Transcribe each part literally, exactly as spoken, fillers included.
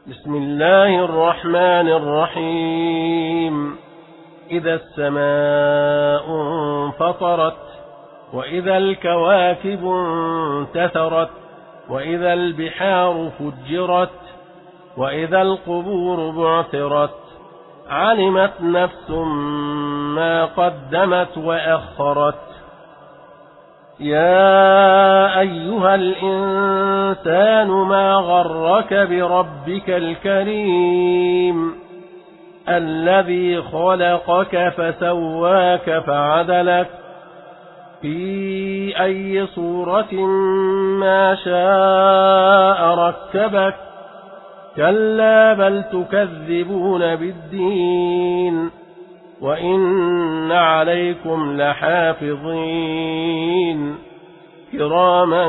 بسم الله الرحمن الرحيم إذا السماء انفطرت وإذا الكواكب انتثرت وإذا البحار فجرت وإذا القبور بعثرت علمت نفس ما قدمت وأخرت يا أيها الإنسان ما غرك بربك الكريم الذي خلقك فسواك فعدلك في أي صورة ما شاء ركبك كلا بل تكذبون بالدين وإن عليكم لحافظين كراما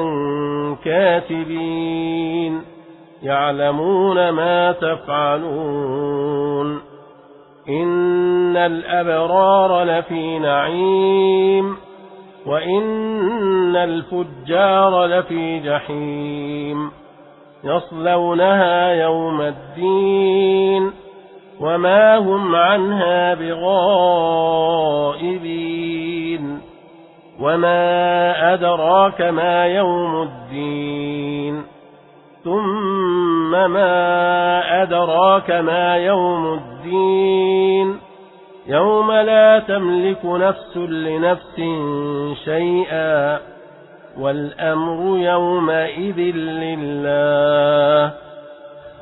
كاتبين يعلمون ما تفعلون إن الأبرار لفي نعيم وإن الفجار لفي جحيم يصلونها يوم الدين وما هم عنها بغائبين وما أدراك ما يوم الدين ثم ما أدراك ما يوم الدين يوم لا تملك نفس لنفس شيئا والأمر يومئذ لله